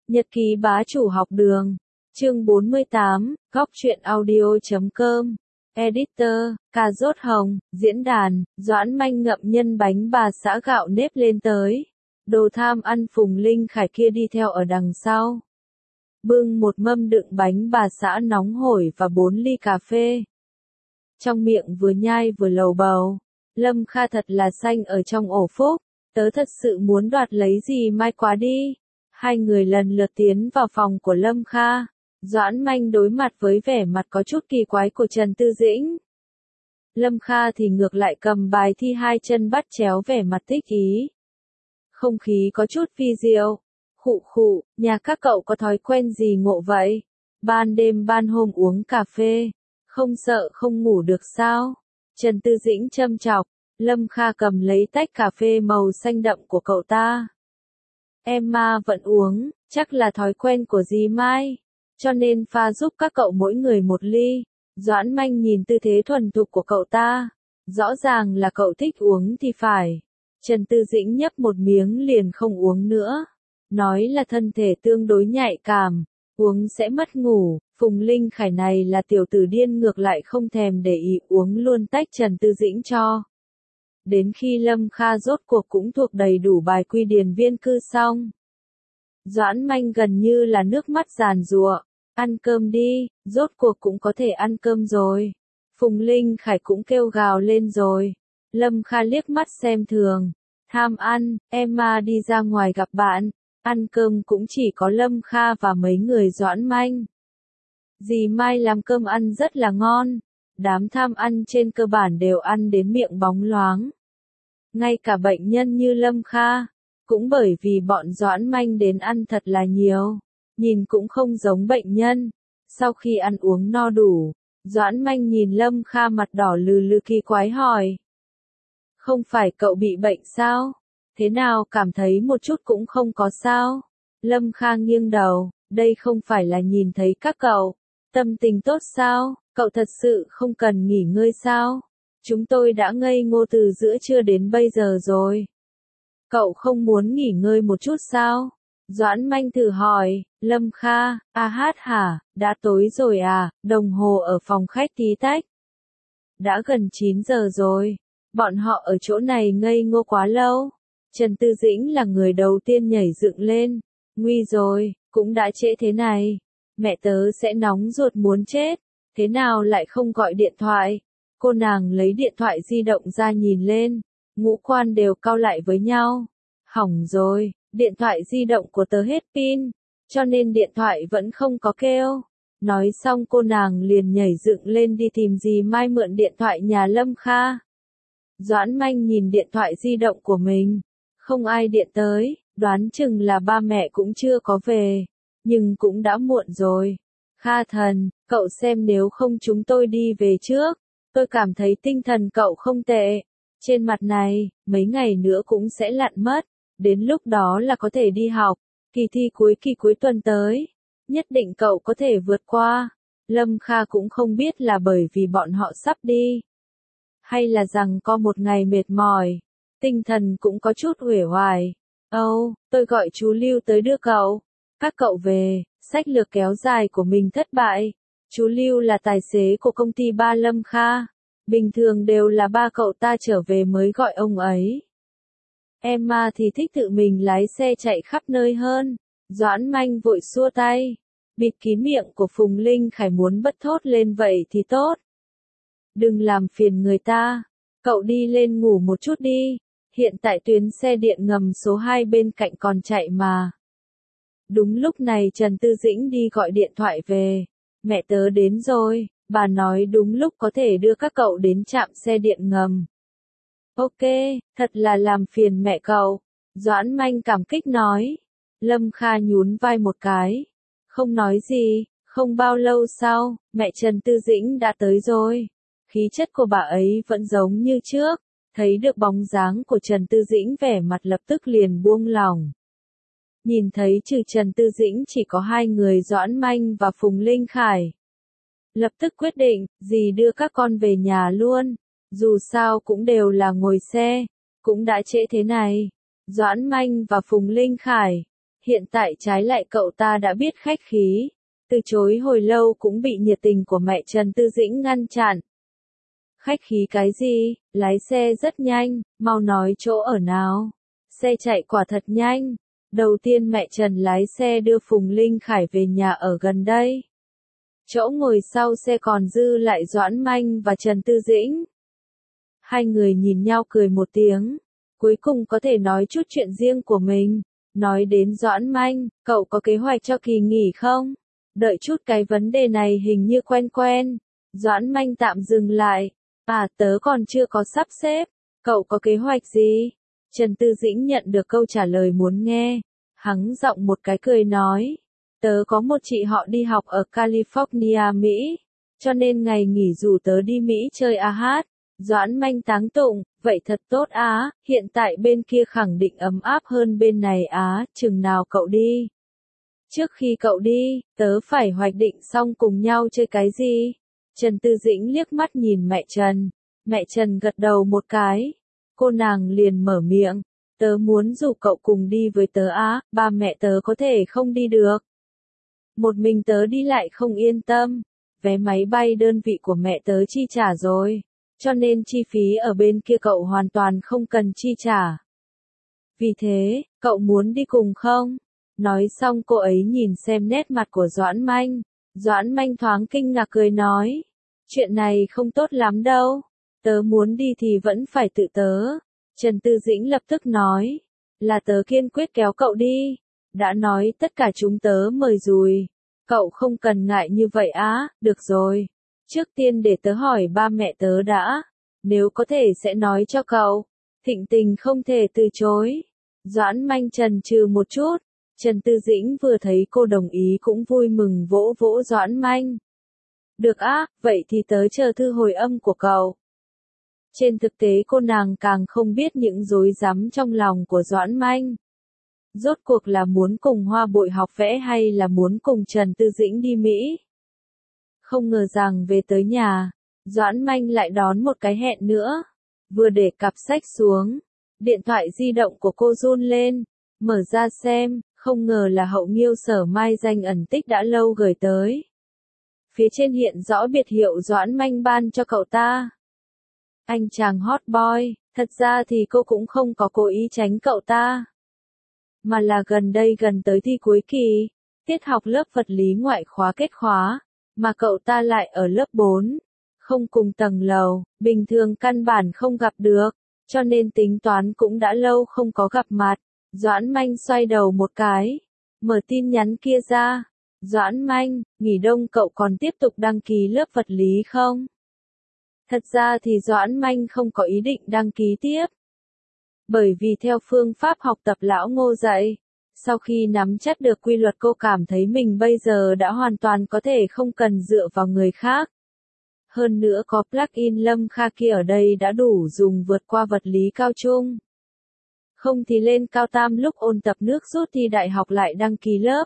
Nhật ký bá chủ học đường. Chương 48, góc truyện audio.com. Editor, cà rốt hồng, diễn đàn, Doãn Manh ngậm nhân bánh bà xã gạo nếp lên tới. Đồ tham ăn Phùng Linh Khải kia đi theo ở đằng sau. Bưng một mâm đựng bánh bà xã nóng hổi và 4 ly cà phê. Trong miệng vừa nhai vừa lầu bầu. Lâm Kha thật là xanh ở trong ổ phúc. Tớ thật sự muốn đoạt lấy gì mai quá đi. Hai người lần lượt tiến vào phòng của Lâm Kha. Doãn Manh đối mặt với vẻ mặt có chút kỳ quái của Trần Tư Dĩnh. Lâm Kha thì ngược lại cầm bài thi hai chân bắt chéo vẻ mặt thích ý. Không khí có chút vi diệu. Khụ khụ, nhà các cậu có thói quen gì ngộ vậy? Ban đêm ban hôm uống cà phê, không sợ không ngủ được sao? Trần Tư Dĩnh châm chọc. Lâm Kha cầm lấy tách cà phê màu xanh đậm của cậu ta. Emma vẫn uống, chắc là thói quen của dì Mai, cho nên pha giúp các cậu mỗi người một ly. Doãn Manh nhìn tư thế thuần thục của cậu ta, rõ ràng là cậu thích uống thì phải. Trần Tư Dĩnh nhấp một miếng liền không uống nữa, nói là thân thể tương đối nhạy cảm, uống sẽ mất ngủ. Phùng Linh Khải này là tiểu tử điên ngược lại không thèm để ý uống luôn tách Trần Tư Dĩnh cho. Đến khi Lâm Kha rốt cuộc cũng thuộc đầy đủ bài quy điền viên cư xong. Doãn Manh gần như là nước mắt giàn giụa. Ăn cơm đi, rốt cuộc cũng có thể ăn cơm rồi. Phùng Linh Khải cũng kêu gào lên rồi. Lâm Kha liếc mắt xem thường. Tham ăn, Emma đi ra ngoài gặp bạn. Ăn cơm cũng chỉ có Lâm Kha và mấy người Doãn Manh. Dì Mai làm cơm ăn rất là ngon. Đám tham ăn trên cơ bản đều ăn đến miệng bóng loáng. Ngay cả bệnh nhân như Lâm Kha, cũng bởi vì bọn Doãn Manh đến ăn thật là nhiều, nhìn cũng không giống bệnh nhân. Sau khi ăn uống no đủ, Doãn Manh nhìn Lâm Kha mặt đỏ lừ lừ kỳ quái hỏi. Không phải cậu bị bệnh sao? Thế nào cảm thấy một chút cũng không có sao? Lâm Kha nghiêng đầu, đây không phải là nhìn thấy các cậu tâm tình tốt sao? Cậu thật sự không cần nghỉ ngơi sao? Chúng tôi đã ngây ngô từ giữa trưa đến bây giờ rồi. Cậu không muốn nghỉ ngơi một chút sao? Doãn Manh thử hỏi. Lâm Kha, hát hả, đã tối rồi à? Đồng hồ ở phòng khách tí tách. Đã gần 9 giờ rồi. Bọn họ ở chỗ này ngây ngô quá lâu. Trần Tư Dĩnh là người đầu tiên nhảy dựng lên. Nguy rồi, cũng đã trễ thế này. Mẹ tớ sẽ nóng ruột muốn chết. Thế nào lại không gọi điện thoại? Cô nàng lấy điện thoại di động ra nhìn lên. Ngũ quan đều cau lại với nhau. Hỏng rồi, điện thoại di động của tớ hết pin, cho nên điện thoại vẫn không có kêu. Nói xong cô nàng liền nhảy dựng lên đi tìm dì Mai mượn điện thoại nhà Lâm Kha. Doãn Manh nhìn điện thoại di động của mình. Không ai điện tới, đoán chừng là ba mẹ cũng chưa có về. Nhưng cũng đã muộn rồi. Kha thần, cậu xem nếu không chúng tôi đi về trước. Tôi cảm thấy tinh thần cậu không tệ. Trên mặt này, mấy ngày nữa cũng sẽ lặn mất. Đến lúc đó là có thể đi học. Kỳ thi cuối tuần tới. Nhất định cậu có thể vượt qua. Lâm Kha cũng không biết là bởi vì bọn họ sắp đi. Hay là rằng có một ngày mệt mỏi. Tinh thần cũng có chút uể oải. Tôi gọi chú Lưu tới đưa cậu. Các cậu về, sách lược kéo dài của mình thất bại. Chú Lưu là tài xế của công ty ba Lâm Kha. Bình thường đều là ba cậu ta trở về mới gọi ông ấy. Emma thì thích tự mình lái xe chạy khắp nơi hơn. Doãn Manh vội xua tay. Bịt kín miệng của Phùng Linh Khải muốn bật thốt lên vậy thì tốt. Đừng làm phiền người ta. Cậu đi lên ngủ một chút đi. Hiện tại tuyến xe điện ngầm số 2 bên cạnh còn chạy mà. Đúng lúc này Trần Tư Dĩnh đi gọi điện thoại về. Mẹ tớ đến rồi, bà nói đúng lúc có thể đưa các cậu đến trạm xe điện ngầm. Ok, thật là làm phiền mẹ cậu. Doãn Manh cảm kích nói. Lâm Kha nhún vai một cái. Không nói gì, không bao lâu sau, mẹ Trần Tư Dĩnh đã tới rồi. Khí chất của bà ấy vẫn giống như trước. Thấy được bóng dáng của Trần Tư Dĩnh vẻ mặt lập tức liền buông lỏng. Nhìn thấy trừ Trần Tư Dĩnh chỉ có hai người Doãn Manh và Phùng Linh Khải. Lập tức quyết định, dì đưa các con về nhà luôn. Dù sao cũng đều là ngồi xe. Cũng đã trễ thế này. Doãn Manh và Phùng Linh Khải. Hiện tại trái lại cậu ta đã biết khách khí, từ chối hồi lâu cũng bị nhiệt tình của mẹ Trần Tư Dĩnh ngăn chặn. Khách khí cái gì, lái xe rất nhanh, mau nói chỗ ở nào. Xe chạy quả thật nhanh. Đầu tiên mẹ Trần lái xe đưa Phùng Linh Khải về nhà ở gần đây. Chỗ ngồi sau xe còn dư lại Doãn Manh và Trần Tư Dĩnh. Hai người nhìn nhau cười một tiếng, cuối cùng có thể nói chút chuyện riêng của mình. Nói đến Doãn Manh, cậu có kế hoạch cho kỳ nghỉ không? Đợi chút, cái vấn đề này hình như quen quen. Doãn Manh tạm dừng lại. Tớ còn chưa có sắp xếp. Cậu có kế hoạch gì? Trần Tư Dĩnh nhận được câu trả lời muốn nghe. Hắng giọng một cái cười nói. Tớ có một chị họ đi học ở California, Mỹ. Cho nên ngày nghỉ rủ tớ đi Mỹ chơi hát. Doãn Manh táng tụng, vậy thật tốt á, hiện tại bên kia khẳng định ấm áp hơn bên này á, chừng nào cậu đi? Trước khi cậu đi, tớ phải hoạch định xong cùng nhau chơi cái gì? Trần Tư Dĩnh liếc mắt nhìn mẹ Trần gật đầu một cái. Cô nàng liền mở miệng, tớ muốn rủ cậu cùng đi với tớ á, ba mẹ tớ có thể không đi được. Một mình tớ đi lại không yên tâm, vé máy bay đơn vị của mẹ tớ chi trả rồi. Cho nên chi phí ở bên kia cậu hoàn toàn không cần chi trả. Vì thế, cậu muốn đi cùng không? Nói xong cô ấy nhìn xem nét mặt của Doãn Manh. Doãn Manh thoáng kinh ngạc cười nói. Chuyện này không tốt lắm đâu. Tớ muốn đi thì vẫn phải tự tớ. Trần Tư Dĩnh lập tức nói. Là tớ kiên quyết kéo cậu đi. Đã nói tất cả chúng tớ mời rồi. Cậu không cần ngại như vậy á, được rồi. Trước tiên để tớ hỏi ba mẹ tớ đã. Nếu có thể sẽ nói cho cậu. Thịnh Tình không thể từ chối. Doãn Manh chần chừ một chút. Trần Tư Dĩnh vừa thấy cô đồng ý cũng vui mừng vỗ vỗ Doãn Manh. Được á, vậy thì tớ chờ thư hồi âm của cậu. Trên thực tế cô nàng càng không biết những rối rắm trong lòng của Doãn Manh. Rốt cuộc là muốn cùng Hoa Bội học vẽ hay là muốn cùng Trần Tư Dĩnh đi Mỹ? Không ngờ rằng về tới nhà, Doãn Manh lại đón một cái hẹn nữa. Vừa để cặp sách xuống, điện thoại di động của cô run lên, mở ra xem, không ngờ là Hậu Nghiêu Sở Mai danh ẩn tích đã lâu gửi tới. Phía trên hiện rõ biệt hiệu Doãn Manh ban cho cậu ta. Anh chàng hot boy, thật ra thì cô cũng không có cố ý tránh cậu ta. Mà là gần tới thi cuối kỳ, tiết học lớp vật lý ngoại khóa kết khóa, mà cậu ta lại ở lớp 4, không cùng tầng lầu, bình thường căn bản không gặp được, cho nên tính toán cũng đã lâu không có gặp mặt. Doãn Manh xoay đầu một cái, mở tin nhắn kia ra. Doãn Manh, nghỉ đông cậu còn tiếp tục đăng ký lớp vật lý không? Thật ra thì Doãn Manh không có ý định đăng ký tiếp. Bởi vì theo phương pháp học tập lão Ngô dạy, sau khi nắm chắc được quy luật cô cảm thấy mình bây giờ đã hoàn toàn có thể không cần dựa vào người khác. Hơn nữa có plugin Lâm Kha kia ở đây đã đủ dùng vượt qua vật lý cao trung. Không thì lên cao tam lúc ôn tập nước rút thi đại học lại đăng ký lớp.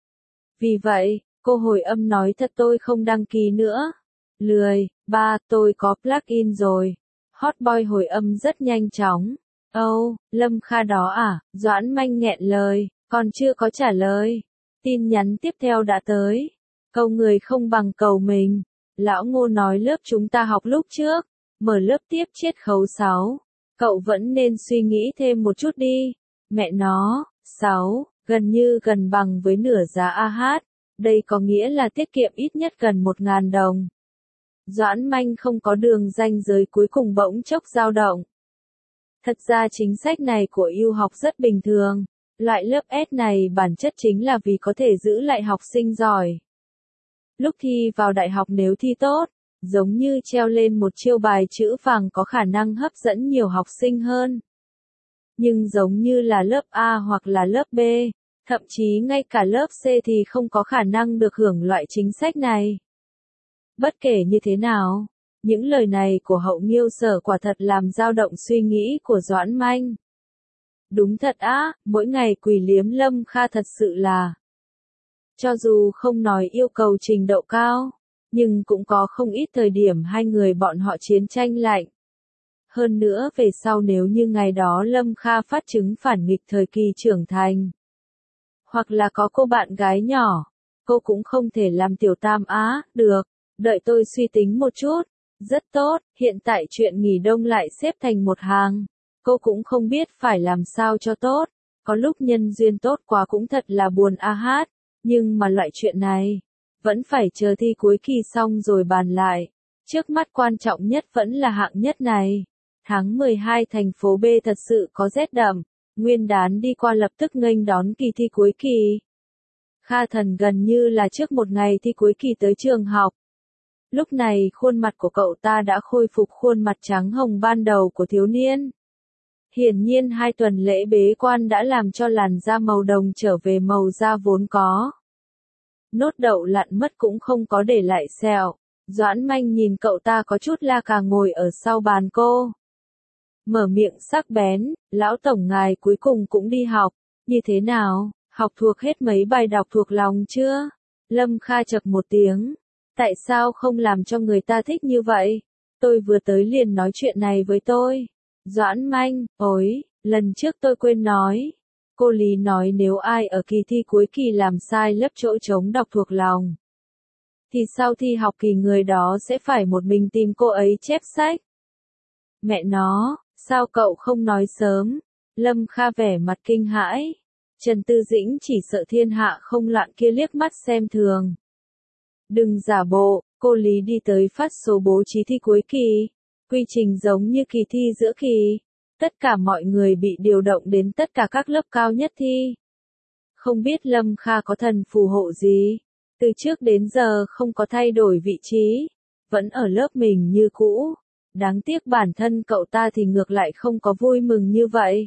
Vì vậy, cô hồi âm nói thật tôi không đăng ký nữa. Lười, ba, tôi có plugin rồi. Hot boy hồi âm rất nhanh chóng. Lâm Kha đó à? Doãn Manh nghẹn lời, còn chưa có trả lời. Tin nhắn tiếp theo đã tới. Cầu người không bằng cầu mình. Lão Ngô nói lớp chúng ta học lúc trước, mở lớp tiếp chiết khấu 6. Cậu vẫn nên suy nghĩ thêm một chút đi. Mẹ nó, 6, gần bằng với nửa giá AH. Đây có nghĩa là tiết kiệm ít nhất gần 1.000 đồng. Doãn Manh không có đường ranh giới cuối cùng bỗng chốc dao động. Thật ra chính sách này của ưu học rất bình thường. Loại lớp S này bản chất chính là vì có thể giữ lại học sinh giỏi. Lúc thi vào đại học nếu thi tốt, giống như treo lên một chiêu bài chữ vàng có khả năng hấp dẫn nhiều học sinh hơn. Nhưng giống như là lớp A hoặc là lớp B, thậm chí ngay cả lớp C thì không có khả năng được hưởng loại chính sách này. Bất kể như thế nào, những lời này của Hậu Nghiêu Sở quả thật làm dao động suy nghĩ của Doãn Manh. Đúng thật á, mỗi ngày quỳ liếm Lâm Kha thật sự là. Cho dù không nói yêu cầu trình độ cao, nhưng cũng có không ít thời điểm hai người bọn họ chiến tranh lạnh. Hơn nữa về sau nếu như ngày đó Lâm Kha phát chứng phản nghịch thời kỳ trưởng thành, Hoặc là có cô bạn gái nhỏ. Cô cũng không thể làm tiểu tam á, được. Đợi tôi suy tính một chút. Rất tốt, hiện tại chuyện nghỉ đông lại xếp thành một hàng. Cô cũng không biết phải làm sao cho tốt. Có lúc nhân duyên tốt quá cũng thật là buồn a hát. Nhưng mà loại chuyện này, vẫn phải chờ thi cuối kỳ xong rồi bàn lại. Trước mắt quan trọng nhất vẫn là hạng nhất này. Tháng 12 thành phố B thật sự có rét đậm. Nguyên đán đi qua lập tức nghênh đón kỳ thi cuối kỳ. Kha Thần gần như là trước một ngày thi cuối kỳ tới trường học. Lúc này khuôn mặt của cậu ta đã khôi phục khuôn mặt trắng hồng ban đầu của thiếu niên. Hiển nhiên 2 tuần lễ bế quan đã làm cho làn da màu đồng trở về màu da vốn có. Nốt đậu lặn mất cũng không có để lại sẹo. Doãn Manh nhìn cậu ta có chút la cà ngồi ở sau bàn cô. Mở miệng sắc bén, lão tổng ngài cuối cùng cũng đi học. Như thế nào, học thuộc hết mấy bài đọc thuộc lòng chưa? Lâm Kha chậc một tiếng. Tại sao không làm cho người ta thích như vậy? Tôi vừa tới liền nói chuyện này với tôi. Doãn Manh, ối, lần trước tôi quên nói. Cô Lý nói nếu ai ở kỳ thi cuối kỳ làm sai lớp chỗ trống đọc thuộc lòng, thì sau thi học kỳ người đó sẽ phải một mình tìm cô ấy chép sách. Mẹ nó, sao cậu không nói sớm? Lâm Kha vẻ mặt kinh hãi. Trần Tư Dĩnh chỉ sợ thiên hạ không loạn kia liếc mắt xem thường. Đừng giả bộ, cô Lý đi tới phát số bố trí thi cuối kỳ. Quy trình giống như kỳ thi giữa kỳ. Tất cả mọi người bị điều động đến tất cả các lớp cao nhất thi. Không biết Lâm Kha có thần phù hộ gì. Từ trước đến giờ không có thay đổi vị trí. Vẫn ở lớp mình như cũ. Đáng tiếc bản thân cậu ta thì ngược lại không có vui mừng như vậy.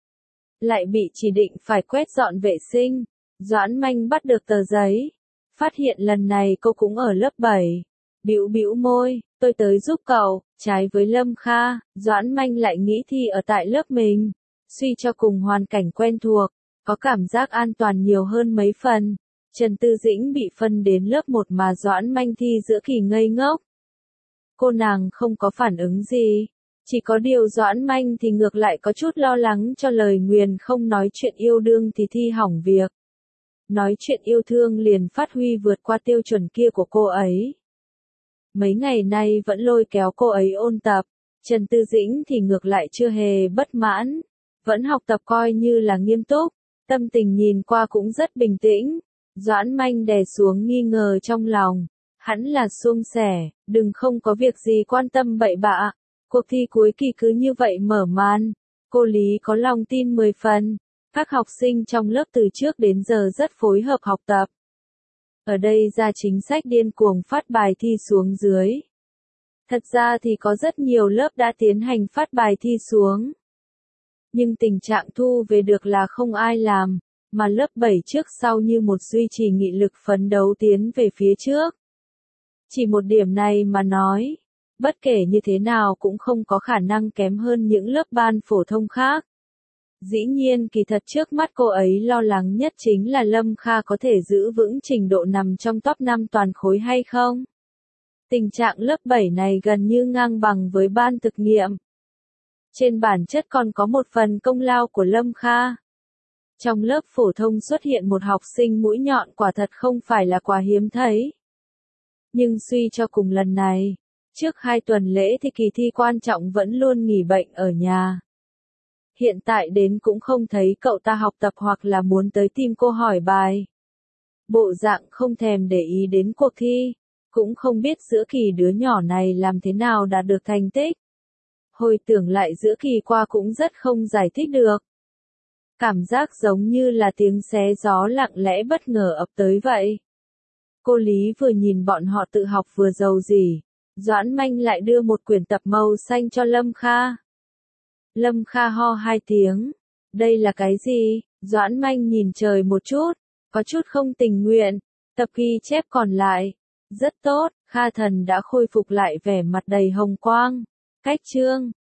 Lại bị chỉ định phải quét dọn vệ sinh. Doãn Manh bắt được tờ giấy. Phát hiện lần này cô cũng ở lớp 7. Bĩu bĩu môi, tôi tới giúp cậu. Trái với Lâm Kha, Doãn Manh lại nghĩ thi ở tại lớp mình. Suy cho cùng hoàn cảnh quen thuộc, có cảm giác an toàn nhiều hơn mấy phần. Trần Tư Dĩnh bị phân đến lớp 1 mà Doãn Manh thi giữa kỳ ngây ngốc. Cô nàng không có phản ứng gì. Chỉ có điều Doãn Manh thì ngược lại có chút lo lắng cho lời nguyền không nói chuyện yêu đương thì thi hỏng việc. Nói chuyện yêu thương liền phát huy vượt qua tiêu chuẩn kia của cô ấy. Mấy ngày nay vẫn lôi kéo cô ấy ôn tập. Trần Tư Dĩnh thì ngược lại chưa hề bất mãn. Vẫn học tập coi như là nghiêm túc. Tâm tình nhìn qua cũng rất bình tĩnh. Doãn Manh đè xuống nghi ngờ trong lòng. Hắn là suông sẻ, đừng không có việc gì quan tâm bậy bạ. Cuộc thi cuối kỳ cứ như vậy mở màn. Cô Lý có lòng tin 10 phần. Các học sinh trong lớp từ trước đến giờ rất phối hợp học tập. Ở đây ra chính sách điên cuồng phát bài thi xuống dưới. Thật ra thì có rất nhiều lớp đã tiến hành phát bài thi xuống. Nhưng tình trạng thu về được là không ai làm, mà lớp 7 trước sau như một duy trì nghị lực phấn đấu tiến về phía trước. Chỉ một điểm này mà nói, bất kể như thế nào cũng không có khả năng kém hơn những lớp ban phổ thông khác. Dĩ nhiên kỳ thật trước mắt cô ấy lo lắng nhất chính là Lâm Kha có thể giữ vững trình độ nằm trong top 5 toàn khối hay không. Tình trạng lớp 7 này gần như ngang bằng với ban thực nghiệm. Trên bản chất còn có một phần công lao của Lâm Kha. Trong lớp phổ thông xuất hiện một học sinh mũi nhọn quả thật không phải là quá hiếm thấy. Nhưng suy cho cùng lần này, trước 2 tuần lễ thì kỳ thi quan trọng vẫn luôn nghỉ bệnh ở nhà. Hiện tại đến cũng không thấy cậu ta học tập hoặc là muốn tới tìm cô hỏi bài. Bộ dạng không thèm để ý đến cuộc thi, cũng không biết giữa kỳ đứa nhỏ này làm thế nào đạt được thành tích. Hồi tưởng lại giữa kỳ qua cũng rất không giải thích được. Cảm giác giống như là tiếng xé gió lặng lẽ bất ngờ ập tới vậy. Cô Lý vừa nhìn bọn họ tự học vừa giàu gì. Doãn Manh lại đưa một quyển tập màu xanh cho Lâm Kha. Lâm Kha ho 2 tiếng. Đây là cái gì? Doãn Manh nhìn trời một chút. Có chút không tình nguyện. Tập ghi chép còn lại. Rất tốt, Kha Thần đã khôi phục lại vẻ mặt đầy hồng quang. Cách chương.